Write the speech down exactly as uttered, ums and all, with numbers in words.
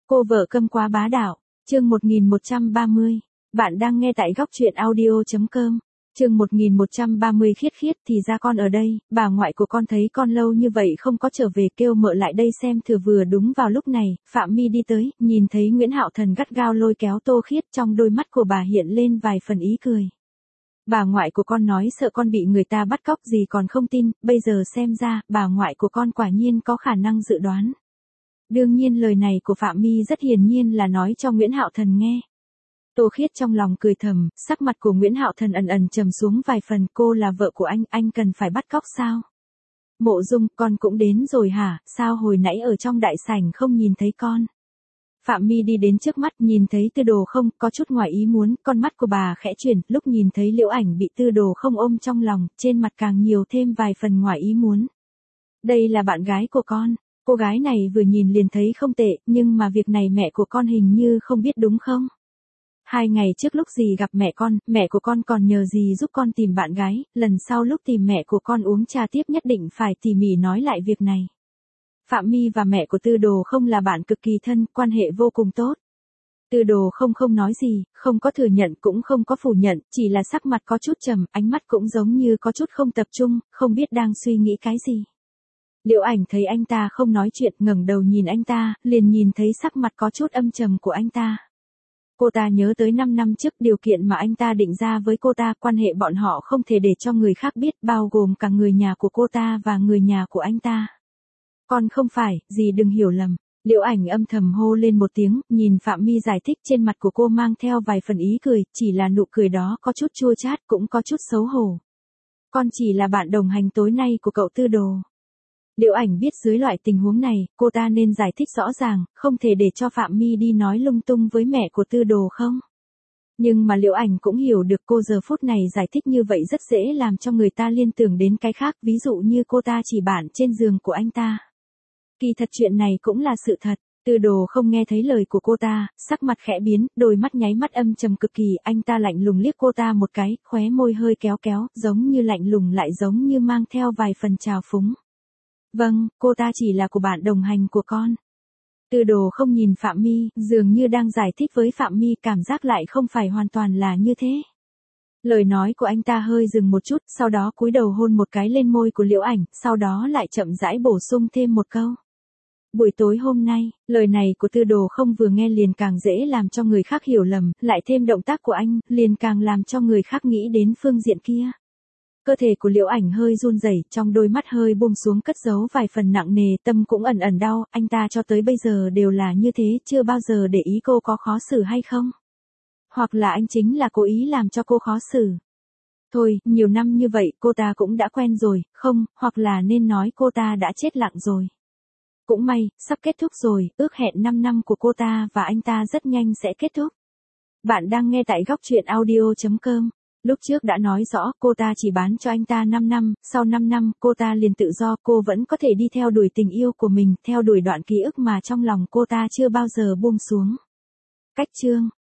Cô vợ câm quá bá đạo, chương một nghìn một trăm ba mươi. Bạn đang nghe tại góc truyện audio.com. Chương một nghìn một trăm ba mươi khiết khiết thì ra con ở đây, bà ngoại của con thấy con lâu như vậy không có trở về kêu mợ lại đây xem thừa vừa đúng vào lúc này, Phạm My đi tới, nhìn thấy Nguyễn Hạo Thần gắt gao lôi kéo Tô Khiết trong đôi mắt của bà hiện lên vài phần ý cười. Bà ngoại của con nói sợ con bị người ta bắt cóc gì còn không tin, bây giờ xem ra, bà ngoại của con quả nhiên có khả năng dự đoán. Đương nhiên lời này của Phạm My rất hiển nhiên là nói cho Nguyễn Hạo Thần nghe. Tô Khiết trong lòng cười thầm, sắc mặt của Nguyễn Hạo Thần ẩn ẩn trầm xuống vài phần, cô là vợ của anh, anh cần phải bắt cóc sao? Mộ Dung, con cũng đến rồi hả, sao hồi nãy ở trong đại sảnh không nhìn thấy con? Phạm My đi đến trước mắt nhìn thấy Tư Đồ Không, có chút ngoài ý muốn, con mắt của bà khẽ chuyển, lúc nhìn thấy Liễu Ảnh bị Tư Đồ Không ôm trong lòng, trên mặt càng nhiều thêm vài phần ngoài ý muốn. Đây là bạn gái của con. Cô gái này vừa nhìn liền thấy không tệ, nhưng mà việc này mẹ của con hình như không biết đúng không? Hai ngày trước lúc dì gặp mẹ con, mẹ của con còn nhờ dì giúp con tìm bạn gái, lần sau lúc tìm mẹ của con uống trà tiếp nhất định phải tỉ mỉ nói lại việc này. Phạm My và mẹ của Tư Đồ Không là bạn cực kỳ thân, quan hệ vô cùng tốt. Tư Đồ Không không nói gì, không có thừa nhận cũng không có phủ nhận, chỉ là sắc mặt có chút trầm, ánh mắt cũng giống như có chút không tập trung, không biết đang suy nghĩ cái gì. Liễu Ảnh thấy anh ta không nói chuyện, ngẩng đầu nhìn anh ta, liền nhìn thấy sắc mặt có chút âm trầm của anh ta. Cô ta nhớ tới năm năm trước điều kiện mà anh ta định ra với cô ta, quan hệ bọn họ không thể để cho người khác biết, bao gồm cả người nhà của cô ta và người nhà của anh ta. Con không phải, dì đừng hiểu lầm. Liễu Ảnh âm thầm hô lên một tiếng, nhìn Phạm My giải thích, trên mặt của cô mang theo vài phần ý cười, chỉ là nụ cười đó có chút chua chát cũng có chút xấu hổ. Con chỉ là bạn đồng hành tối nay của cậu Tư Đồ. Liễu Ảnh biết dưới loại tình huống này, cô ta nên giải thích rõ ràng, không thể để cho Phạm My đi nói lung tung với mẹ của Tư Đồ Không. Nhưng mà Liễu Ảnh cũng hiểu được cô giờ phút này giải thích như vậy rất dễ làm cho người ta liên tưởng đến cái khác, ví dụ như cô ta chỉ bạn trên giường của anh ta. Kỳ thật chuyện này cũng là sự thật. Tư Đồ Không nghe thấy lời của cô ta, sắc mặt khẽ biến, đôi mắt nháy mắt âm trầm cực kỳ, anh ta lạnh lùng liếc cô ta một cái, khóe môi hơi kéo kéo, giống như lạnh lùng lại giống như mang theo vài phần trào phúng. Vâng, cô ta chỉ là của bạn đồng hành của con. Tư Đồ Không nhìn Phạm My, dường như đang giải thích với Phạm My, cảm giác lại không phải hoàn toàn là như thế. Lời nói của anh ta hơi dừng một chút, sau đó cúi đầu hôn một cái lên môi của Liễu Ảnh, sau đó lại chậm rãi bổ sung thêm một câu. Buổi tối hôm nay, lời này của Tư Đồ Không vừa nghe liền càng dễ làm cho người khác hiểu lầm, lại thêm động tác của anh, liền càng làm cho người khác nghĩ đến phương diện kia. Cơ thể của Liễu Ảnh hơi run rẩy, trong đôi mắt hơi buông xuống cất giấu vài phần nặng nề, tâm cũng ẩn ẩn đau, anh ta cho tới bây giờ đều là như thế, chưa bao giờ để ý cô có khó xử hay không. Hoặc là anh chính là cố ý làm cho cô khó xử. Thôi, nhiều năm như vậy cô ta cũng đã quen rồi, không, hoặc là nên nói cô ta đã chết lặng rồi. Cũng may, sắp kết thúc rồi, ước hẹn năm năm của cô ta và anh ta rất nhanh sẽ kết thúc. Bạn đang nghe tại góc truyện audio.com. Lúc trước đã nói rõ cô ta chỉ bán cho anh ta năm năm, sau năm năm cô ta liền tự do, cô vẫn có thể đi theo đuổi tình yêu của mình, theo đuổi đoạn ký ức mà trong lòng cô ta chưa bao giờ buông xuống. Cách chương